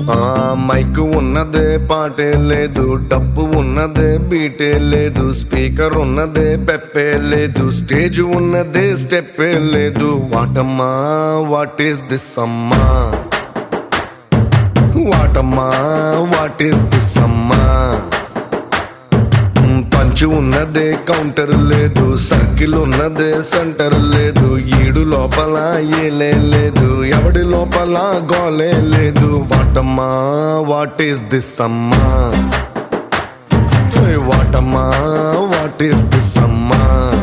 Mic ఉన్నదే పాటే లేదు, డప్పు ఉన్నదే బీటే లేదు, స్పీకర్ ఉన్నదే పెప్పే లేదు, స్టేజ్ ఉన్నదే స్టెప్పే లేదు. వాటమ్మా వాట్ ఈస్ దిస్ అమ్మా, వాటమ్మా వాట్ ఈస్ దిస్ అమ్మా. పంచు ఉన్నదే కౌంటర్ లేదు, సర్కిల్ ఉన్నదే సెంటర్ లేదు, ఈడు లోపల ఏలే లేదు, ఎవడి లోపల గోలే లేదు. వాటమ్మా వాట్ ఈస్ దిస్ అమ్మా, వాటమ్మా వాట్ ఈస్ దిస్ అమ్మా.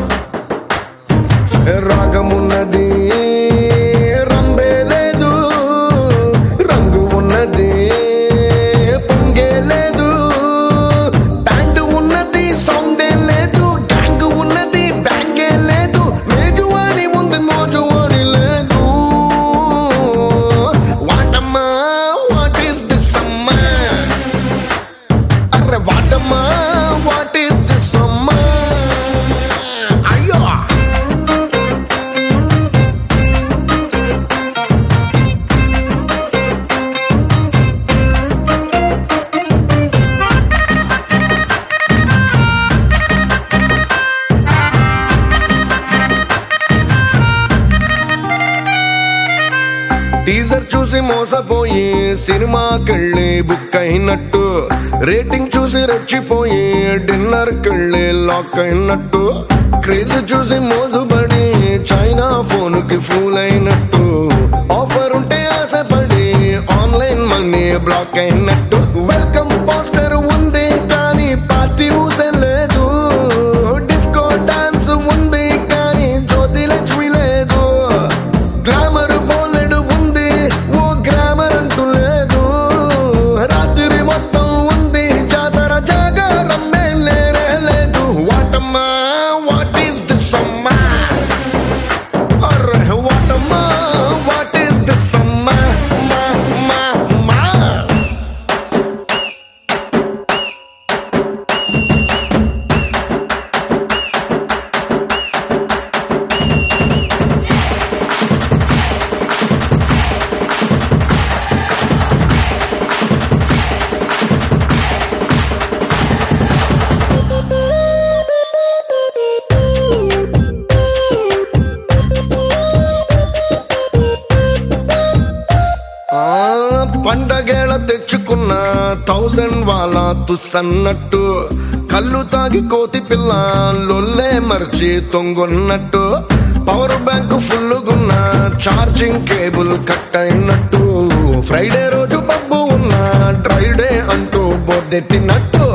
రాగమున్నది రంబే లేదు, రంగు ఉన్నది పొంగే లేదు, బ్యాండ్ ఉన్నది సౌండే లేదు, గ్యాంగ్ ఉన్నది బ్యాంగే లేదు, మేజు అని ఉంది మోజు అని లేదు. వాటమ్మా వాట్ ఈస్ దిస్ అమ్మా, అరే వాటమ్మా వాట్ ఈస్ దిస్ అమ్మా. అయ్యో టీజర్ చూసి మోసపోయి సినిమాకెళ్ళి బుక్ అయినట్టు, రేటింగ్ చూసి రెచ్చిపోయి డిన్నర్ కెళ్ళి లాక్ అయినట్టు, క్రేజ్ చూసి మోజుబడి చైనా ఫోన్ కి ఫూల్ అయినట్టు, ఆఫర్ ఉంటే ఆశపడి ఆన్లైన్ మనీ బ్లాక్ అయినట్టు. వెల్కమ్ పోస్టర్ ఉంది కానీ పార్టీ ఊసే లేదు, డిస్కో డాన్స్ ఉంది కానీ జ్యోతి లక్ష్మి లేదు, గ్లామర్ బోలెడు ఉంది ఓ గ్రామర్ అంటూ లేదు, రాత్రి మొత్తం ఉంది జాతర జాగారమ్మే లేరే లేదు. వాటమ్మా వాట్ ఈస్ దిస్ అమ్మా, అరే వాటమ్మా వాట్ ఈస్ దిస్ అమ్మా. మా మా మా పండగేళ తెచ్చుకున్న 1000 వాళ్ళ తుస్సన్నట్టు, కళ్ళు తాగి కోతి పిల్ల లొల్లే మర్చి తొంగొన్నట్టు, పవర్ బ్యాంక్ ఫుల్లుగున్న ఛార్జింగ్ కేబుల్ కట్ అయినట్టు, ఫ్రైడే రోజు పబ్బు ఉన్న డ్రైడే అంటూ బోర్డెట్టినట్టు.